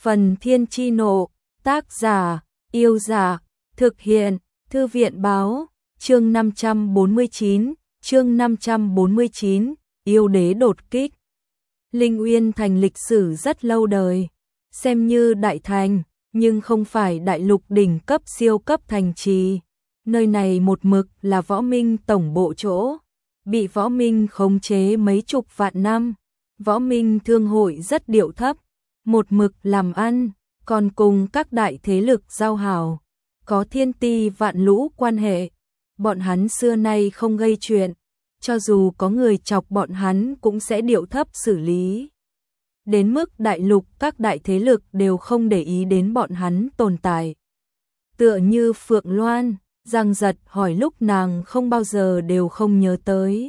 Phần Thiên Chi Nộ, tác giả, Yêu Giả, thực hiện, Thư viện Báo, chương 549, Yêu Đế đột kích. Linh Uyên Thành lịch sử rất lâu đời, xem như đại thành, nhưng không phải đại lục đỉnh cấp siêu cấp thành trì. Nơi này một mực là Võ Minh tổng bộ chỗ, bị Võ Minh khống chế mấy chục vạn năm. Võ Minh thương hội rất điệu thấp, một mực làm ăn, còn cùng các đại thế lực giao hảo, có thiên ti vạn lũ quan hệ. Bọn hắn xưa nay không gây chuyện, cho dù có người chọc bọn hắn cũng sẽ điệu thấp xử lý. Đến mức đại lục các đại thế lực đều không để ý đến bọn hắn tồn tại. Tựa như Phượng Loan, Giang Giật hỏi lúc nàng không bao giờ đều không nhớ tới.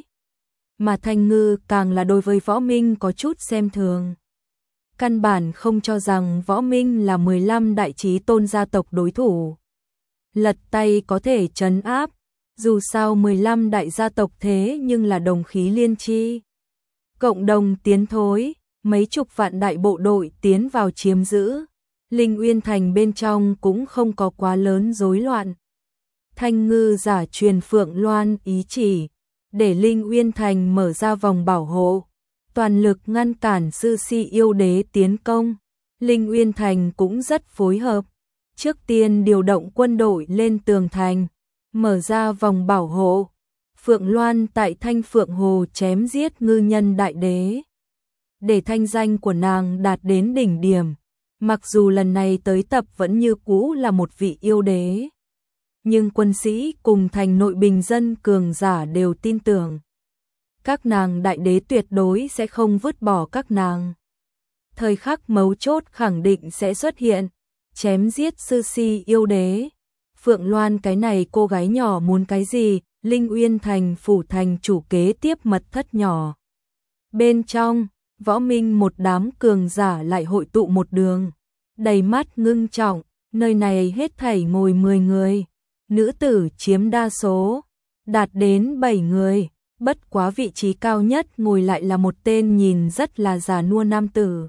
Mà Thanh Ngư càng là đối với Võ Minh có chút xem thường. Căn bản không cho rằng Võ Minh là 15 đại chí tôn gia tộc đối thủ. Lật tay có thể trấn áp, dù sao 15 đại gia tộc thế nhưng là đồng khí liên chi. Cộng đồng tiến thối, mấy chục vạn đại bộ đội tiến vào chiếm giữ. Linh Uyên Thành bên trong cũng không có quá lớn rối loạn. Thanh Ngư giả truyền Phượng Loan ý chỉ, để Linh Uyên Thành mở ra vòng bảo hộ, toàn lực ngăn cản sư si yêu đế tiến công. Linh Uyên Thành cũng rất phối hợp, trước tiên điều động quân đội lên tường thành, mở ra vòng bảo hộ. Phượng Loan tại Thanh Phượng Hồ chém giết ngư nhân đại đế, để thanh danh của nàng đạt đến đỉnh điểm. Mặc dù lần này tới tập vẫn như cũ là một vị yêu đế, nhưng quân sĩ cùng thành nội bình dân cường giả đều tin tưởng các nàng đại đế tuyệt đối sẽ không vứt bỏ các nàng. Thời khắc mấu chốt khẳng định sẽ xuất hiện, chém giết sư si yêu đế. Phượng Loan cái này cô gái nhỏ muốn cái gì? Linh Uyên Thành phủ thành chủ kế tiếp mật thất nhỏ. Bên trong, Võ Minh một đám cường giả lại hội tụ một đường, đầy mắt ngưng trọng, nơi này hết thảy ngồi 10 người. Nữ tử chiếm đa số, đạt đến 7 người, bất quá vị trí cao nhất ngồi lại là một tên nhìn rất là già nua nam tử.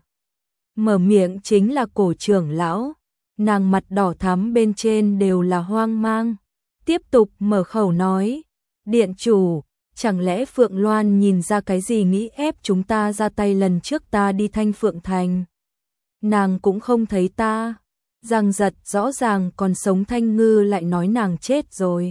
Mở miệng chính là cổ trưởng lão, nàng mặt đỏ thắm bên trên đều là hoang mang. Tiếp tục mở khẩu nói, điện chủ, chẳng lẽ Phượng Loan nhìn ra cái gì nghĩ ép chúng ta ra tay lần trước ta đi Thanh Phượng Thành? Nàng cũng không thấy ta. Giang Giật rõ ràng còn sống, Thanh Ngư lại nói nàng chết rồi.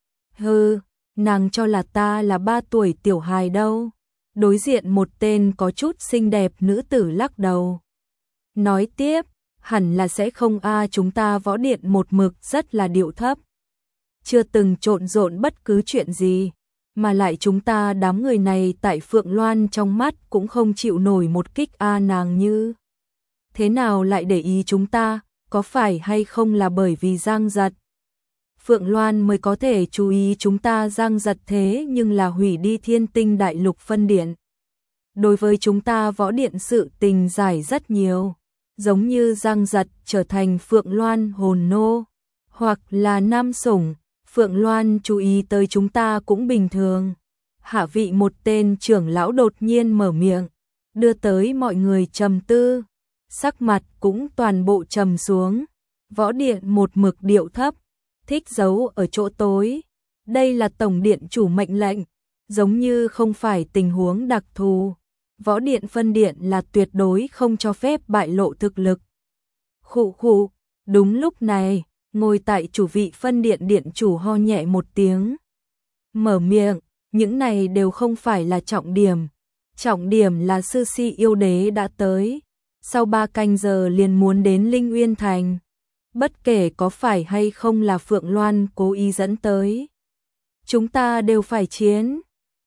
Hừ, nàng cho là ta là 3 tuổi tiểu hài đâu. Đối diện một tên có chút xinh đẹp nữ tử lắc đầu. Nói tiếp, hẳn là sẽ không chúng ta Võ Điện một mực rất là điệu thấp. Chưa từng trộn rộn bất cứ chuyện gì, mà lại chúng ta đám người này tại Phượng Loan trong mắt cũng không chịu nổi một kích nàng như. Thế nào lại để ý chúng ta? Có phải hay không là bởi vì Giang Giật? Phượng Loan mới có thể chú ý chúng ta. Giang Giật thế nhưng là hủy đi Thiên Tinh Đại Lục phân điện. Đối với chúng ta Võ Điện sự tình giải rất nhiều. Giống như Giang Giật trở thành Phượng Loan hồn nô, hoặc là nam sủng, Phượng Loan chú ý tới chúng ta cũng bình thường. Hạ vị một tên trưởng lão đột nhiên mở miệng, đưa tới mọi người trầm tư. Sắc mặt cũng toàn bộ trầm xuống. Võ Điện một mực điệu thấp, thích giấu ở chỗ tối. Đây là tổng điện chủ mệnh lệnh, giống như không phải tình huống đặc thù. Võ Điện phân điện là tuyệt đối không cho phép bại lộ thực lực. Khụ khụ, đúng lúc này, ngồi tại chủ vị phân điện điện chủ ho nhẹ một tiếng. Mở miệng, những này đều không phải là trọng điểm. Trọng điểm là sư si yêu đế đã tới. Sau 3 canh giờ liền muốn đến Linh Uyên Thành. Bất kể có phải hay không là Phượng Loan cố ý dẫn tới, chúng ta đều phải chiến.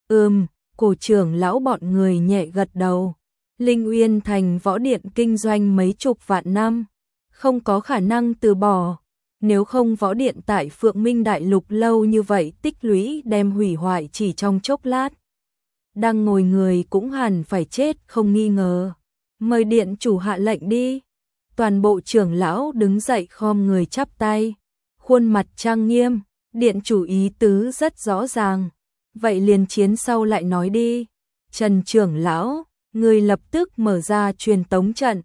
Cổ trưởng lão bọn người nhẹ gật đầu. Linh Uyên Thành Võ Điện kinh doanh mấy chục vạn năm, không có khả năng từ bỏ. Nếu không Võ Điện tại Phượng Minh Đại Lục lâu như vậy tích lũy đem hủy hoại chỉ trong chốc lát. Đang ngồi người cũng hẳn phải chết không nghi ngờ. Mời điện chủ hạ lệnh đi. Toàn bộ trưởng lão đứng dậy khom người chắp tay, khuôn mặt trang nghiêm. Điện chủ ý tứ rất rõ ràng, vậy liền chiến sau lại nói đi. Trần trưởng lão, người lập tức mở ra truyền tống trận,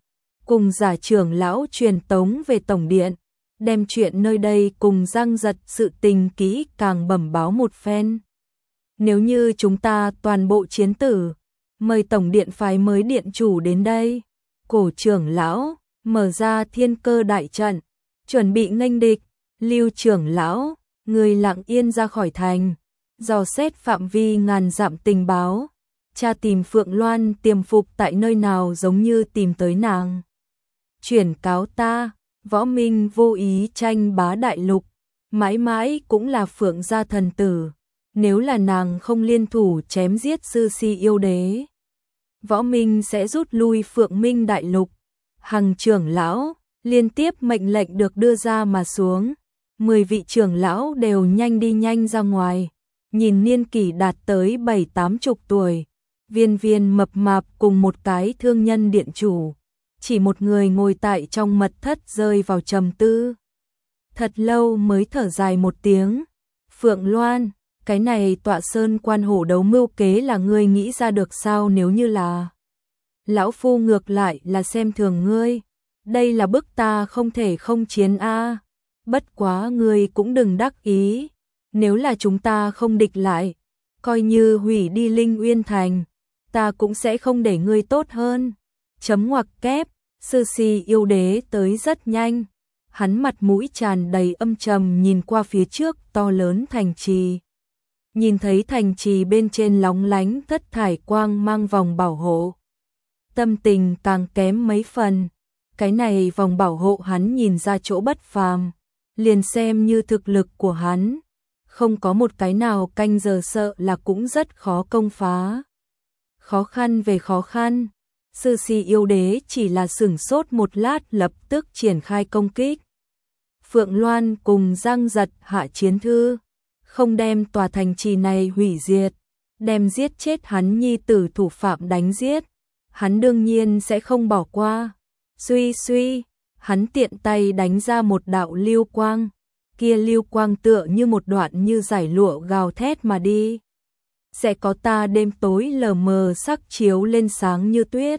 cùng giả trưởng lão truyền tống về tổng điện, đem chuyện nơi đây cùng Giang Giật sự tình kỹ càng bẩm báo một phen. Nếu như chúng ta toàn bộ chiến tử, mời tổng điện phái mới điện chủ đến đây. Cổ trưởng lão mở ra thiên cơ đại trận, chuẩn bị nghênh địch. Lưu trưởng lão, người lặng yên ra khỏi thành, dò xét phạm vi ngàn dặm tình báo, tra tìm Phượng Loan tiềm phục tại nơi nào giống như tìm tới nàng. Chuyển cáo ta, Võ Minh vô ý tranh bá đại lục, mãi mãi cũng là Phượng gia thần tử, nếu là nàng không liên thủ chém giết sư si yêu đế, Võ Minh sẽ rút lui Phượng Minh đại lục. Hằng trưởng lão, liên tiếp mệnh lệnh được đưa ra mà xuống, 10 vị trưởng lão đều nhanh đi nhanh ra ngoài, nhìn niên kỷ đạt tới 7-80 tuổi, viên viên mập mạp cùng một cái thương nhân điện chủ, chỉ một người ngồi tại trong mật thất rơi vào trầm tư. Thật lâu mới thở dài một tiếng, Phượng Loan, cái này tọa sơn quan hổ đấu mưu kế là ngươi nghĩ ra được sao? Nếu như là lão phu ngược lại là xem thường ngươi, đây là bức ta không thể không chiến a. Bất quá ngươi cũng đừng đắc ý, nếu là chúng ta không địch lại, coi như hủy đi Linh Uyên Thành, ta cũng sẽ không để ngươi tốt hơn. Chấm ngoặc kép, sư si yêu đế tới rất nhanh, hắn mặt mũi tràn đầy âm trầm nhìn qua phía trước to lớn thành trì. Nhìn thấy thành trì bên trên lóng lánh thất thải quang mang vòng bảo hộ, tâm tình càng kém mấy phần. Cái này vòng bảo hộ hắn nhìn ra chỗ bất phàm, liền xem như thực lực của hắn, không có một cái nào canh giờ sợ là cũng rất khó công phá. Khó khăn về khó khăn, sư si yêu đế chỉ là sửng sốt một lát lập tức triển khai công kích. Phượng Loan cùng Giang Giật hạ chiến thư, không đem tòa thành trì này hủy diệt, đem giết chết hắn nhi tử thủ phạm đánh giết, hắn đương nhiên sẽ không bỏ qua. Suy suy, hắn tiện tay đánh ra một đạo lưu quang, kia lưu quang tựa như một đoạn như giải lụa gào thét mà đi. Sẽ có ta đêm tối lờ mờ sắc chiếu lên sáng như tuyết.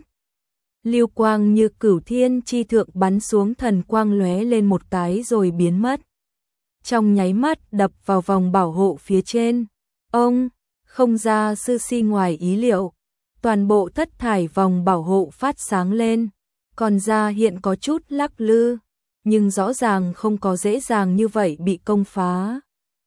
Lưu quang như cửu thiên chi thượng bắn xuống, thần quang lóe lên một cái rồi biến mất. Trong nháy mắt đập vào vòng bảo hộ phía trên. Ông, không ra sư si ngoài ý liệu. Toàn bộ thất thải vòng bảo hộ phát sáng lên. Còn ra hiện có chút lắc lư, nhưng rõ ràng không có dễ dàng như vậy bị công phá.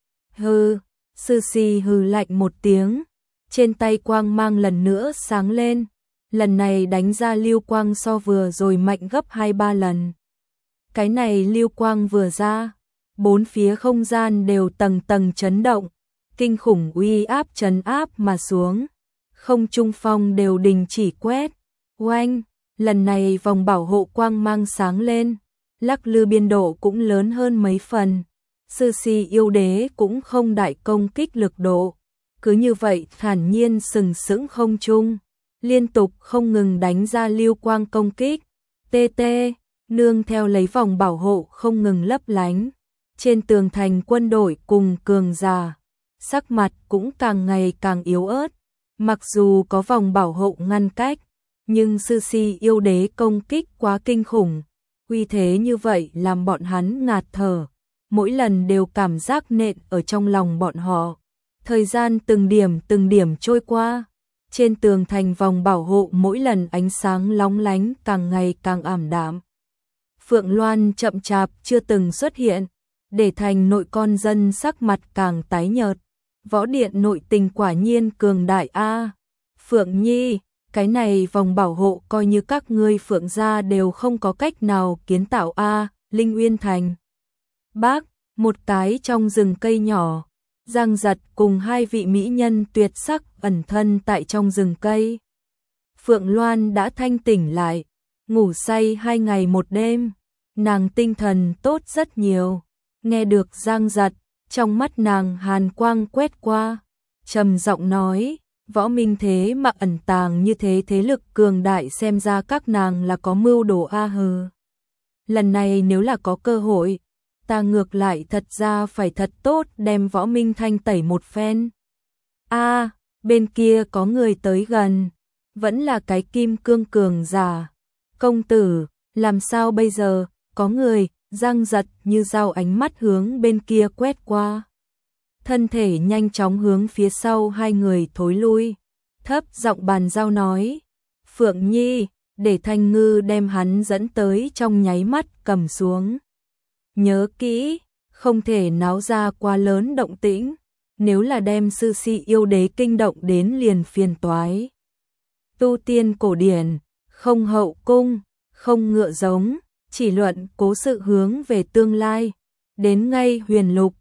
Hừ, sư si hừ lạnh một tiếng, trên tay quang mang lần nữa sáng lên, lần này đánh ra lưu quang so vừa rồi mạnh gấp 2-3 lần. Cái này lưu quang vừa ra, bốn phía không gian đều tầng tầng chấn động, kinh khủng uy áp trấn áp mà xuống, không trung phong đều đình chỉ quét. Oanh! Lần này vòng bảo hộ quang mang sáng lên, lắc lư biên độ cũng lớn hơn mấy phần. Sư si yêu đế cũng không đại công kích lực độ, cứ như vậy thản nhiên sừng sững không trung, liên tục không ngừng đánh ra lưu quang công kích. TT, nương theo lấy vòng bảo hộ không ngừng lấp lánh. Trên tường thành quân đội cùng cường giả, sắc mặt cũng càng ngày càng yếu ớt, mặc dù có vòng bảo hộ ngăn cách. Nhưng sư si yêu đế công kích quá kinh khủng, uy thế như vậy làm bọn hắn ngạt thở, mỗi lần đều cảm giác nện ở trong lòng bọn họ. Thời gian từng điểm trôi qua, trên tường thành vòng bảo hộ mỗi lần ánh sáng lóng lánh càng ngày càng ảm đạm. Phượng Loan chậm chạp chưa từng xuất hiện, để thành nội con dân sắc mặt càng tái nhợt. Võ điện nội tình quả nhiên cường đại a. Phượng Nhi, cái này vòng bảo hộ coi như các ngươi Phượng gia đều không có cách nào kiến tạo a. Linh Uyên Thành. Bác, một cái trong rừng cây nhỏ, Giang Giật cùng hai vị mỹ nhân tuyệt sắc ẩn thân tại trong rừng cây. Phượng Loan đã thanh tỉnh lại, ngủ say 2 ngày 1 đêm, nàng tinh thần tốt rất nhiều. Nghe được Giang Giật, trong mắt nàng hàn quang quét qua, trầm giọng nói, Võ Minh thế mà ẩn tàng như thế, thế lực cường đại, xem ra các nàng là có mưu đồ a hừ. Lần này nếu là có cơ hội, ta ngược lại thật ra phải thật tốt đem Võ Minh thanh tẩy một phen. A, bên kia có người tới gần, vẫn là cái kim cương cường giả. Công tử, Làm sao bây giờ? Có người, Giang giật như dao ánh mắt hướng bên kia quét qua. Thân thể nhanh chóng hướng phía sau hai người thối lui. Thấp giọng bàn giao nói. Phượng Nhi, để Thanh Ngư đem hắn dẫn tới trong nháy mắt cầm xuống. Nhớ kỹ, không thể náo ra quá lớn động tĩnh. Nếu là đem sư si yêu đế kinh động đến liền phiền toái. Tu tiên cổ điển, không hậu cung, không ngựa giống, chỉ luận cố sự hướng về tương lai. Đến ngay huyền lục,